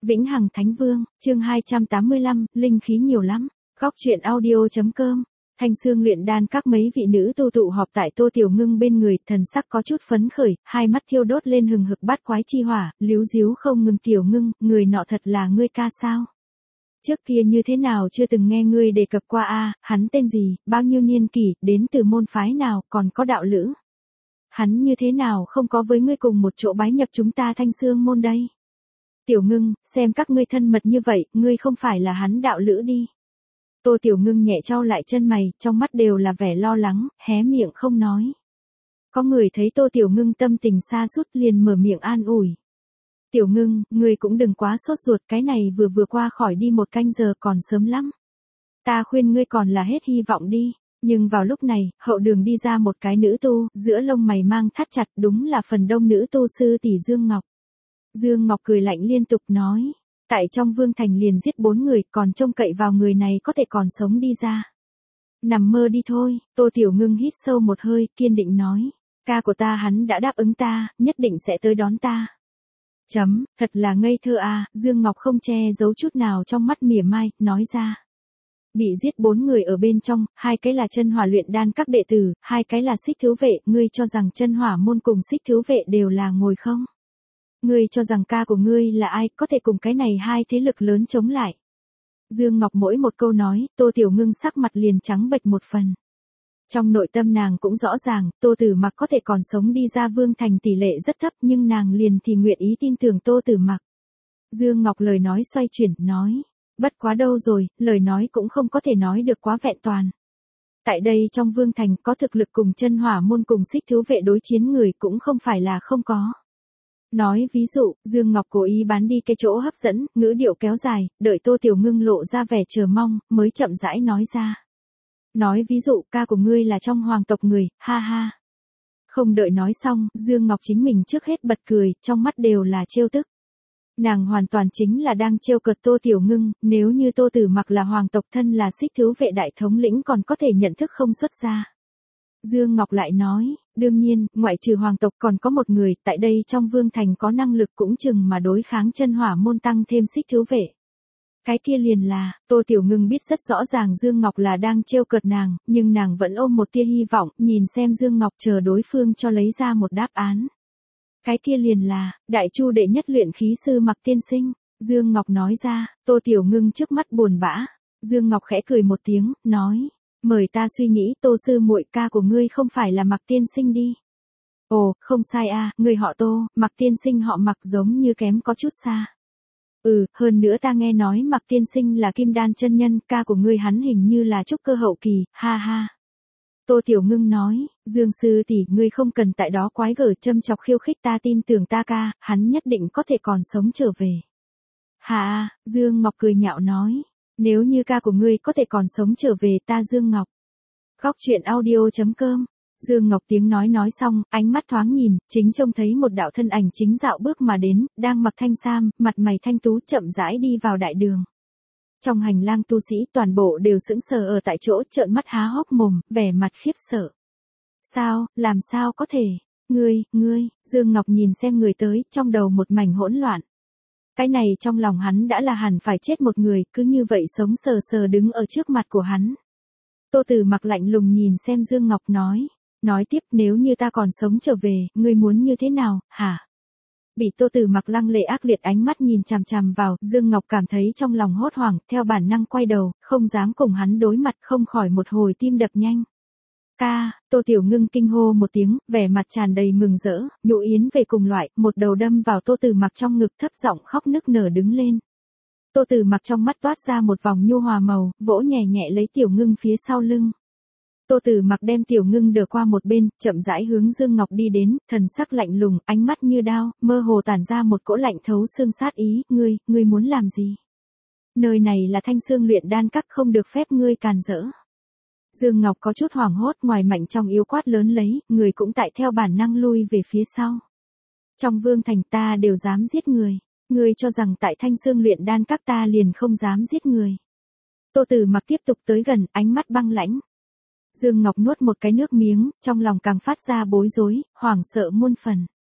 Vĩnh Hằng Thánh Vương, chương 285, linh khí nhiều lắm. Góc truyện audio.com. Thanh Xương luyện đan các mấy vị nữ tu tụ họp tại Tô Tiểu Ngưng bên người, thần sắc có chút phấn khởi, hai mắt thiêu đốt lên hừng hực bát quái chi hỏa, líu díu không ngừng. Tiểu Ngưng, người nọ thật là ngươi ca sao? Trước kia như thế nào chưa từng nghe ngươi đề cập qua a, hắn tên gì, bao nhiêu niên kỷ, đến từ môn phái nào, còn có đạo lữ. Hắn như thế nào không có với ngươi cùng một chỗ bái nhập chúng ta Thanh Xương môn đây? Tiểu Ngưng, xem các ngươi thân mật như vậy, ngươi không phải là hắn đạo lữ đi. Tô Tiểu Ngưng nhẹ chau lại chân mày, trong mắt đều là vẻ lo lắng, hé miệng không nói. Có người thấy Tô Tiểu Ngưng tâm tình sa sút liền mở miệng an ủi. Tiểu Ngưng, ngươi cũng đừng quá sốt ruột, cái này vừa qua khỏi đi 1 canh giờ còn sớm lắm. Ta khuyên ngươi còn là hết hy vọng đi. Nhưng vào lúc này, hậu đường đi ra một cái nữ tu, giữa lông mày mang thắt chặt, đúng là phần đông nữ tu sư tỷ Dương Ngọc. Dương Ngọc cười lạnh liên tục nói, tại trong Vương Thành liền giết 4 người, còn trông cậy vào người này có thể còn sống đi ra. Nằm mơ đi thôi. Tô Tiểu Ngưng hít sâu một hơi, kiên định nói, ca của ta hắn đã đáp ứng ta, nhất định sẽ tới đón ta. Thật là ngây thơ à, Dương Ngọc không che giấu chút nào trong mắt mỉa mai, nói ra. Bị giết 4 người ở bên trong, 2 cái là chân hỏa luyện đan các đệ tử, 2 cái là xích thiếu vệ, ngươi cho rằng chân hỏa môn cùng xích thiếu vệ đều là ngồi không? Ngươi cho rằng ca của ngươi là ai, có thể cùng cái này 2 thế lực lớn chống lại? Dương Ngọc mỗi một câu nói, Tô Tiểu Ngưng sắc mặt liền trắng bệch một phần. Trong nội tâm nàng cũng rõ ràng, Tô Tử Mặc có thể còn sống đi ra Vương Thành tỷ lệ rất thấp, nhưng nàng liền thì nguyện ý tin tưởng Tô Tử Mặc. Dương Ngọc lời nói xoay chuyển, nói, bất quá đâu rồi, lời nói cũng không có thể nói được quá vẹn toàn. Tại đây trong Vương Thành có thực lực cùng chân hỏa môn cùng xích thiếu vệ đối chiến người cũng không phải là không có. Nói ví dụ, Dương Ngọc cố ý bán đi cái chỗ hấp dẫn, ngữ điệu kéo dài, đợi Tô Tiểu Ngưng lộ ra vẻ chờ mong, mới chậm rãi nói ra. Nói ví dụ, ca của ngươi là trong hoàng tộc người, ha ha. Không đợi nói xong, Dương Ngọc chính mình trước hết bật cười, trong mắt đều là trêu tức. Nàng hoàn toàn chính là đang trêu cợt Tô Tiểu Ngưng, nếu như Tô Tử Mặc là hoàng tộc thân là xích thiếu vệ đại thống lĩnh còn có thể nhận thức không xuất ra. Dương Ngọc lại nói, đương nhiên, ngoại trừ hoàng tộc còn có một người, tại đây trong Vương Thành có năng lực cũng chừng mà đối kháng chân hỏa môn tăng thêm xích thiếu vệ. Cái kia liền là, Tô Tiểu Ngưng biết rất rõ ràng Dương Ngọc là đang trêu cợt nàng, nhưng nàng vẫn ôm một tia hy vọng, nhìn xem Dương Ngọc chờ đối phương cho lấy ra một đáp án. Cái kia liền là, đại chu đệ nhất luyện khí sư Mặc tiên sinh. Dương Ngọc nói ra, Tô Tiểu Ngưng trước mắt buồn bã. Dương Ngọc khẽ cười một tiếng, nói, mời ta suy nghĩ, Tô sư muội, ca của ngươi không phải là Mặc tiên sinh đi. Ồ, không sai a, người họ Tô, Mặc tiên sinh họ Mặc giống như kém có chút xa. Hơn nữa ta nghe nói Mặc tiên sinh là kim đan chân nhân, ca của ngươi hắn hình như là trúc cơ hậu kỳ, ha ha. Tô Tiểu Ngưng nói, Dương sư tỷ, ngươi không cần tại đó quái gở châm chọc khiêu khích, ta tin tưởng ta ca, hắn nhất định có thể còn sống trở về. Hà, Dương Ngọc cười nhạo nói, nếu như ca của ngươi có thể còn sống trở về, ta Dương Ngọc. Góc truyện audio.com. Dương Ngọc tiếng nói xong, ánh mắt thoáng nhìn, chính trông thấy một đạo thân ảnh chính dạo bước mà đến, đang mặc thanh sam, mặt mày thanh tú chậm rãi đi vào đại đường. Trong hành lang tu sĩ toàn bộ đều sững sờ ở tại chỗ, trợn mắt há hốc mồm, vẻ mặt khiếp sợ. Sao, làm sao có thể? Ngươi, Dương Ngọc nhìn xem người tới, trong đầu một mảnh hỗn loạn. Cái này trong lòng hắn đã là hẳn phải chết một người, cứ như vậy sống sờ sờ đứng ở trước mặt của hắn. Tô Tử Mặc lạnh lùng nhìn xem Dương Ngọc nói tiếp, nếu như ta còn sống trở về, ngươi muốn như thế nào, hả? Bị Tô Tử Mặc lăng lệ ác liệt ánh mắt nhìn chằm chằm vào, Dương Ngọc cảm thấy trong lòng hốt hoảng, theo bản năng quay đầu, không dám cùng hắn đối mặt, không khỏi một hồi tim đập nhanh. Ca, Tô Tiểu Ngưng kinh hô một tiếng, vẻ mặt tràn đầy mừng rỡ, nhũ yến về cùng loại, một đầu đâm vào Tô Tử Mặc trong ngực, thấp giọng khóc nức nở đứng lên. Tô Tử Mặc trong mắt toát ra một vòng nhu hòa màu, vỗ nhẹ nhẹ lấy Tiểu Ngưng phía sau lưng. Tô Tử Mặc đem Tiểu Ngưng đỡ qua một bên, chậm rãi hướng Dương Ngọc đi đến, thần sắc lạnh lùng, ánh mắt như đao, mơ hồ tản ra một cỗ lạnh thấu xương sát ý, ngươi muốn làm gì? Nơi này là Thanh Xương luyện đan các, không được phép ngươi càn rỡ. Dương Ngọc có chút hoảng hốt, ngoài mạnh trong yếu quát lớn lấy, người cũng tại theo bản năng lui về phía sau. Trong Vương Thành ta đều dám giết người, ngươi cho rằng tại Thanh Xương luyện đan các ta liền không dám giết người. Tô Tử Mặc tiếp tục tới gần, ánh mắt băng lãnh. Dương Ngọc nuốt một cái nước miếng, trong lòng càng phát ra bối rối, hoảng sợ muôn phần.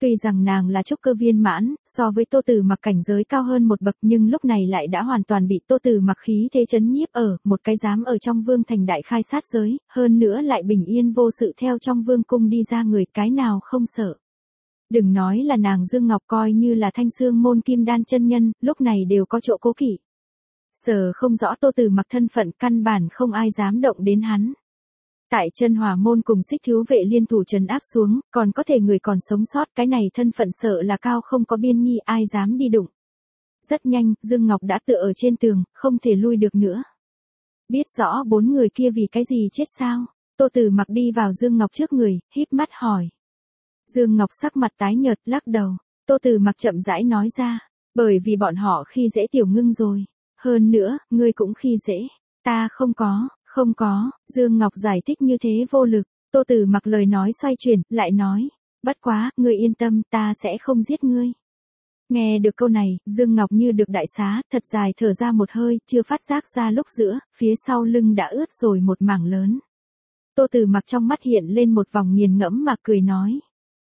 Tuy rằng nàng là trúc cơ viên mãn, so với Tô Tử Mặc cảnh giới cao hơn một bậc nhưng lúc này lại đã hoàn toàn bị Tô Tử Mặc khí thế chấn nhiếp ở, một cái dám ở trong vương thành đại khai sát giới, hơn nữa lại bình yên vô sự theo trong vương cung đi ra người, cái nào không sợ. Đừng nói là nàng Dương Ngọc, coi như là Thanh Xương môn Kim Đan chân nhân, lúc này đều có chỗ cố kỵ. Sở không rõ Tô Tử Mặc thân phận, căn bản không ai dám động đến hắn. Tại Chân Hỏa môn cùng Xích Thiếu vệ liên thủ trấn áp xuống, còn có thể người còn sống sót, cái này thân phận sợ là cao không có biên nhi, ai dám đi đụng. Rất nhanh, Dương Ngọc đã tựa ở trên tường, không thể lui được nữa. Biết rõ 4 người kia vì cái gì chết sao? Tô Tử Mặc đi vào Dương Ngọc trước người, híp mắt hỏi. Dương Ngọc sắc mặt tái nhợt, lắc đầu. Tô Tử Mặc chậm rãi nói ra, bởi vì bọn họ khi dễ Tiểu Ngưng rồi. Hơn nữa, ngươi cũng khi dễ. Ta không có, Dương Ngọc giải thích như thế vô lực. Tô Tử Mặc lời nói xoay chuyển, lại nói, bất quá, ngươi yên tâm, ta sẽ không giết ngươi. Nghe được câu này, Dương Ngọc như được đại xá, thật dài thở ra một hơi, chưa phát giác ra lúc giữa, phía sau lưng đã ướt rồi một mảng lớn. Tô Tử Mặc trong mắt hiện lên một vòng nghiền ngẫm mà cười nói.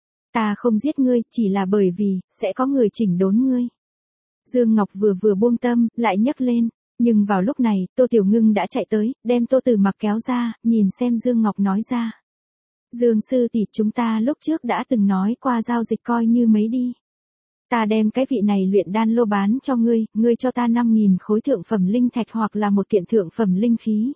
Ta không giết ngươi, chỉ là bởi vì, sẽ có người chỉnh đốn ngươi. Dương Ngọc vừa buông tâm, lại nhấc lên. Nhưng vào lúc này, Tô Tiểu Ngưng đã chạy tới, đem Tô Tử Mặc kéo ra, nhìn xem Dương Ngọc nói ra. Dương sư tỷ, chúng ta lúc trước đã từng nói qua giao dịch coi như mấy đi. Ta đem cái vị này luyện đan lô bán cho ngươi, ngươi cho ta 5.000 khối thượng phẩm linh thạch hoặc là một kiện thượng phẩm linh khí.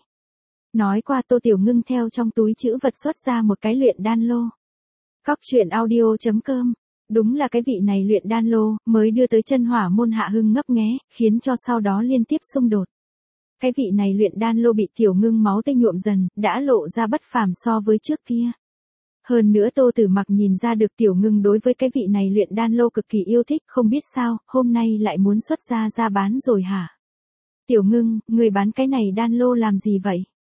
Nói qua Tô Tiểu Ngưng theo trong túi trữ vật xuất ra một cái luyện đan lô. Cóc truyện audio.com. Đúng là cái vị này luyện đan lô, mới đưa tới Chân Hỏa môn Hạ Hưng ngấp nghé, khiến cho sau đó liên tiếp xung đột. Cái vị này luyện đan lô bị Tiểu Ngưng máu tươi nhuộm dần, đã lộ ra bất phàm so với trước kia. Hơn nữa Tô Tử Mặc nhìn ra được Tiểu Ngưng đối với cái vị này luyện đan lô cực kỳ yêu thích, không biết sao, hôm nay lại muốn xuất ra bán rồi hả? Tiểu Ngưng, người bán cái này đan lô làm gì vậy?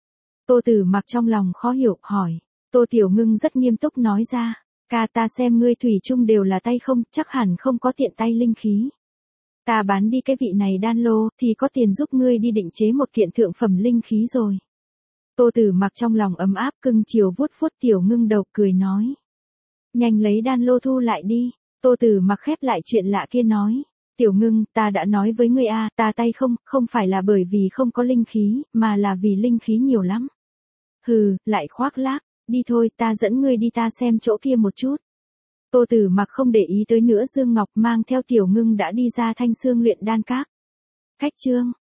Tô Tử Mặc trong lòng khó hiểu, hỏi. Tô Tiểu Ngưng rất nghiêm túc nói ra. Ca, ta xem ngươi thủy chung đều là tay không, chắc hẳn không có tiện tay linh khí. Ta bán đi cái vị này đan lô, thì có tiền giúp ngươi đi định chế một kiện thượng phẩm linh khí rồi. Tô Tử Mặc trong lòng ấm áp, cưng chiều vuốt Tiểu Ngưng đầu, cười nói. Nhanh lấy đan lô thu lại đi. Tô Tử Mặc khép lại chuyện lạ kia nói. Tiểu Ngưng, ta đã nói với ngươi a, ta tay không phải là bởi vì không có linh khí, mà là vì linh khí nhiều lắm. Hừ, lại khoác lác. Đi thôi, ta dẫn ngươi đi, ta xem chỗ kia một chút. Tô Tử Mặc không để ý tới nữa, Dương Ngọc mang theo Tiểu Ngưng đã đi ra Thanh Xương luyện đan các. Khách trương,